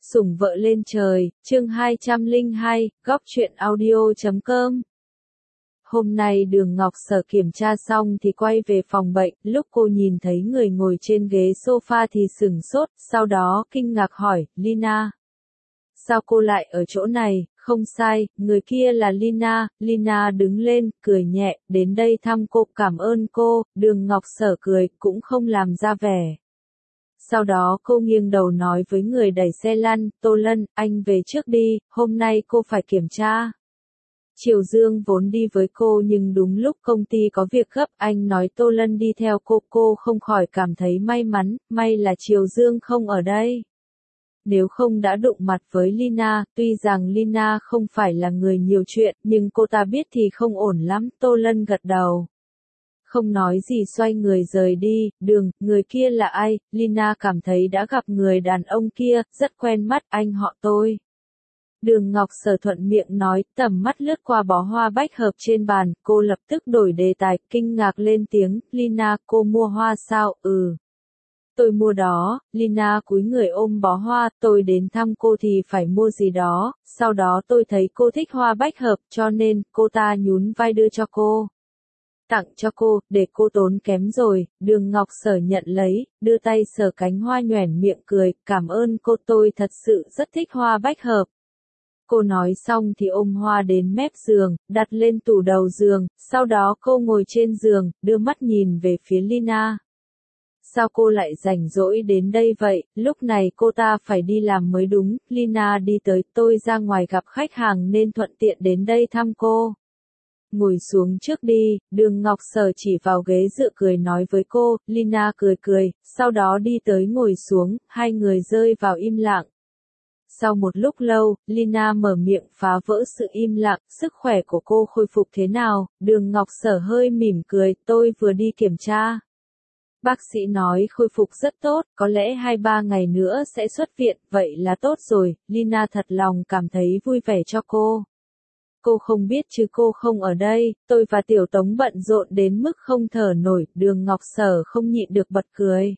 Sủng vợ lên trời, chương 202, góc truyện audio.com. Hôm nay Đường Ngọc Sở kiểm tra xong thì quay về phòng bệnh, lúc cô nhìn thấy người ngồi trên ghế sofa thì sửng sốt, sau đó kinh ngạc hỏi, Lina. Sao cô lại ở chỗ này? Không sai, người kia là Lina. Lina đứng lên, cười nhẹ, đến đây thăm cô, cảm ơn cô. Đường Ngọc Sở cười, cũng không làm ra vẻ. Sau đó cô nghiêng đầu nói với người đẩy xe lăn, Tô Lân, anh về trước đi, hôm nay cô phải kiểm tra. Triều Dương vốn đi với cô nhưng đúng lúc công ty có việc gấp, anh nói Tô Lân đi theo cô không khỏi cảm thấy may mắn, may là Triều Dương không ở đây. Nếu không đã đụng mặt với Lina, tuy rằng Lina không phải là người nhiều chuyện, nhưng cô ta biết thì không ổn lắm, Tô Lân gật đầu. Không nói gì xoay người rời đi, người kia là ai? Lina cảm thấy đã gặp người đàn ông kia, rất quen mắt, anh họ tôi. Đường Ngọc Sở thuận miệng nói, tầm mắt lướt qua bó hoa bách hợp trên bàn, cô lập tức đổi đề tài, kinh ngạc lên tiếng, Lina, cô mua hoa sao? Tôi mua đó. Lina cúi người ôm bó hoa, tôi đến thăm cô thì phải mua gì đó, sau đó tôi thấy cô thích hoa bách hợp, cho nên, cô ta nhún vai đưa cho cô. Tặng cho cô, để cô tốn kém rồi. Đường Ngọc Sở nhận lấy, đưa tay sờ cánh hoa nhoẻn miệng cười, cảm ơn cô, tôi thật sự rất thích hoa bách hợp. Cô nói xong thì ôm hoa đến mép giường, đặt lên tủ đầu giường, sau đó cô ngồi trên giường, đưa mắt nhìn về phía Lina. Sao cô lại rảnh rỗi đến đây vậy, lúc này cô ta phải đi làm mới đúng. Lina đi tới, tôi ra ngoài gặp khách hàng nên thuận tiện đến đây thăm cô. Ngồi xuống trước đi. Đường Ngọc Sở chỉ vào ghế dựa cười nói với cô. Lina cười, sau đó đi tới ngồi xuống, hai người rơi vào im lặng. Sau một lúc lâu, Lina mở miệng phá vỡ sự im lặng, sức khỏe của cô khôi phục thế nào? Đường Ngọc Sở hơi mỉm cười, tôi vừa đi kiểm tra. Bác sĩ nói khôi phục rất tốt, có lẽ 2-3 ngày nữa sẽ xuất viện, vậy là tốt rồi. Lina thật lòng cảm thấy vui vẻ cho cô. Cô không biết chứ cô không ở đây, tôi và Tiểu Tống bận rộn đến mức không thở nổi, Đường Ngọc Sở không nhịn được bật cười.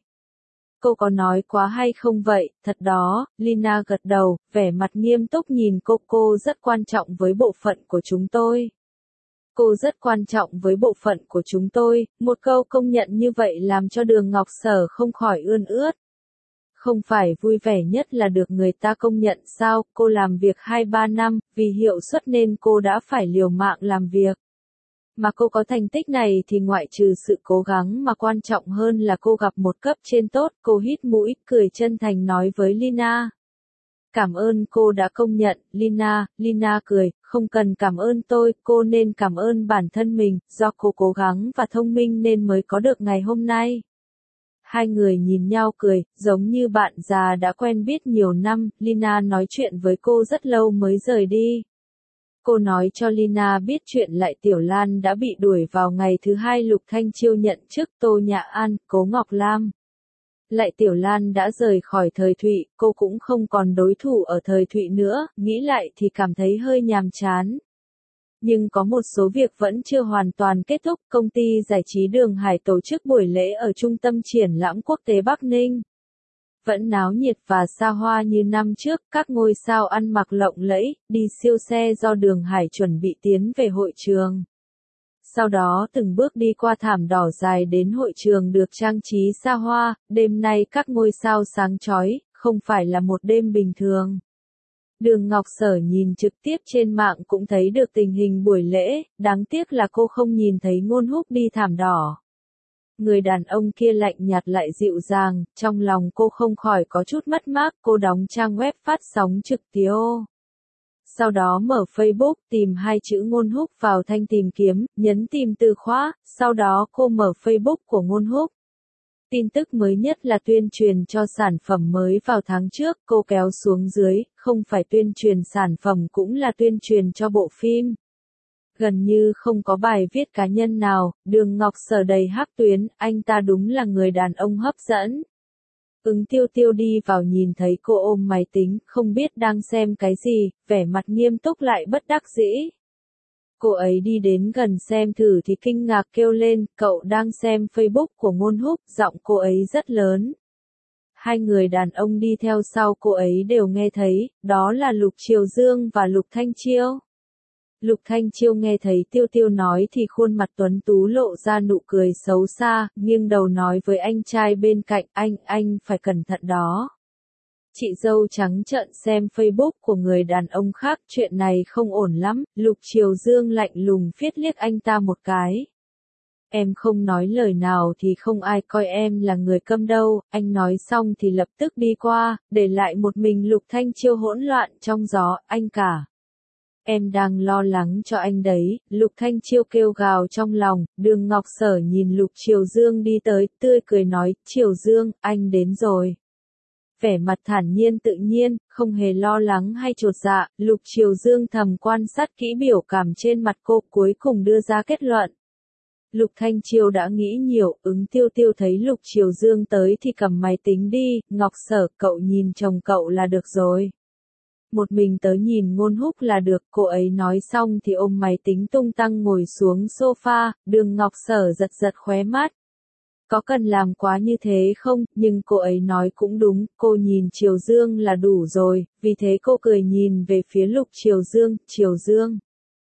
Cô có nói quá hay không vậy? Thật đó. Lina gật đầu, vẻ mặt nghiêm túc nhìn cô rất quan trọng với bộ phận của chúng tôi. Cô rất quan trọng với bộ phận của chúng tôi, một câu công nhận như vậy làm cho Đường Ngọc Sở không khỏi ươn ướt. Không phải vui vẻ nhất là được người ta công nhận sao? Cô làm việc 2-3 năm, vì hiệu suất nên cô đã phải liều mạng làm việc. Mà cô có thành tích này thì ngoại trừ sự cố gắng mà quan trọng hơn là cô gặp một cấp trên tốt. Cô hít mũi, cười chân thành nói với Lina. Cảm ơn cô đã công nhận. Lina cười, không cần cảm ơn tôi, cô nên cảm ơn bản thân mình, do cô cố gắng và thông minh nên mới có được ngày hôm nay. Hai người nhìn nhau cười, giống như bạn già đã quen biết nhiều năm. Lina nói chuyện với cô rất lâu mới rời đi. Cô nói cho Lina biết chuyện Lại Tiểu Lan đã bị đuổi vào ngày thứ 2 Lục Thanh Chiêu nhận chức Tô Nhã An, Cố Ngọc Lam. Lại Tiểu Lan đã rời khỏi Thời Thụy, cô cũng không còn đối thủ ở Thời Thụy nữa, nghĩ lại thì cảm thấy hơi nhàm chán. Nhưng có một số việc vẫn chưa hoàn toàn kết thúc, công ty giải trí Đường Hải tổ chức buổi lễ ở Trung tâm Triển lãm Quốc tế Bắc Ninh. Vẫn náo nhiệt và xa hoa như năm trước, các ngôi sao ăn mặc lộng lẫy, đi siêu xe do Đường Hải chuẩn bị tiến về hội trường. Sau đó từng bước đi qua thảm đỏ dài đến hội trường được trang trí xa hoa, đêm nay các ngôi sao sáng chói, không phải là một đêm bình thường. Đường Ngọc Sở nhìn trực tiếp trên mạng cũng thấy được tình hình buổi lễ, đáng tiếc là cô không nhìn thấy Ngôn Húc đi thảm đỏ. Người đàn ông kia lạnh nhạt lại dịu dàng, trong lòng cô không khỏi có chút mất mát, cô đóng trang web phát sóng trực tiếp. Sau đó mở Facebook, tìm hai chữ Ngôn Húc vào thanh tìm kiếm, nhấn tìm từ khóa, sau đó cô mở Facebook của Ngôn Húc. Tin tức mới nhất là tuyên truyền cho sản phẩm mới vào tháng trước, cô kéo xuống dưới, không phải tuyên truyền sản phẩm cũng là tuyên truyền cho bộ phim. Gần như không có bài viết cá nhân nào, Đường Ngọc Sở đầy hắc tuyến, anh ta đúng là người đàn ông hấp dẫn. Tiêu đi vào nhìn thấy cô ôm máy tính, không biết đang xem cái gì, vẻ mặt nghiêm túc lại bất đắc dĩ. Cô ấy đi đến gần xem thử thì kinh ngạc kêu lên, cậu đang xem Facebook của Ngôn Húc, giọng cô ấy rất lớn. hai người đàn ông đi theo sau cô ấy đều nghe thấy, đó là Lục Triều Dương và Lục Thanh Chiêu. Lục Thanh Chiêu nghe thấy Tiêu Tiêu nói thì khuôn mặt tuấn tú lộ ra nụ cười xấu xa, nghiêng đầu nói với anh trai bên cạnh, anh phải cẩn thận đó. Chị dâu trắng trợn xem Facebook của người đàn ông khác, chuyện này không ổn lắm. Lục Triều Dương lạnh lùng phiết liếc anh ta một cái. Em không nói lời nào thì không ai coi em là người câm đâu. Anh nói xong thì lập tức đi qua, để lại một mình Lục Thanh Chiêu hỗn loạn trong gió. Anh cả, em đang lo lắng cho anh đấy. Lục Thanh Chiêu kêu gào trong lòng. Đường Ngọc Sở nhìn Lục Triều Dương đi tới, tươi cười nói, Triều Dương, anh đến rồi. Vẻ mặt thản nhiên tự nhiên, không hề lo lắng hay chột dạ. Lục Triều Dương thầm quan sát kỹ biểu cảm trên mặt cô, cuối cùng đưa ra kết luận. Lục Thanh Chiêu đã nghĩ nhiều, Tiêu Tiêu thấy Lục Triều Dương tới thì cầm máy tính đi. Ngọc Sở, cậu nhìn chồng cậu là được rồi. Một mình tớ nhìn Ngôn Húc là được. Cô ấy nói xong thì ôm máy tính tung tăng ngồi xuống sofa. Đường Ngọc Sở giật giật khóe mắt. Có cần làm quá như thế không? Nhưng cô ấy nói cũng đúng, cô nhìn Triều Dương là đủ rồi. Vì thế cô cười nhìn về phía Lục Triều Dương. Triều Dương,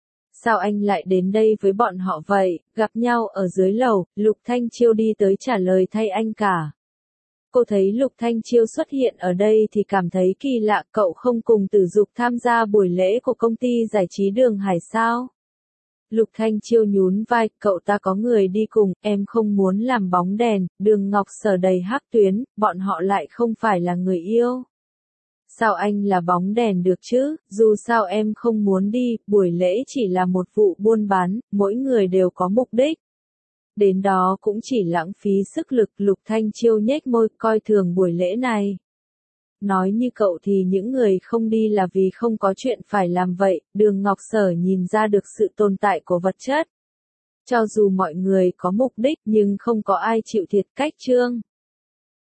sao anh lại đến đây với bọn họ vậy? Gặp nhau ở dưới lầu. Lục Thanh Chiêu đi tới trả lời thay anh cả. Cô thấy Lục Thanh Chiêu xuất hiện ở đây thì cảm thấy kỳ lạ. Cậu không cùng Tử Dục tham gia buổi lễ của công ty giải trí Đường Hải sao? Lục Thanh Chiêu nhún vai, cậu ta có người đi cùng, em không muốn làm bóng đèn. Đường Ngọc Sở đầy hắc tuyến, bọn họ lại không phải là người yêu. Sao anh là bóng đèn được chứ? Dù sao em không muốn đi, buổi lễ chỉ là một vụ buôn bán, mỗi người đều có mục đích. Đến đó cũng chỉ lãng phí sức lực. Lục Thanh Chiêu nhếch môi, coi thường buổi lễ này. Nói như cậu thì những người không đi là vì không có chuyện phải làm vậy. Đường Ngọc Sở nhìn ra được sự tồn tại của vật chất. Cho dù mọi người có mục đích nhưng không có ai chịu thiệt. Cách chương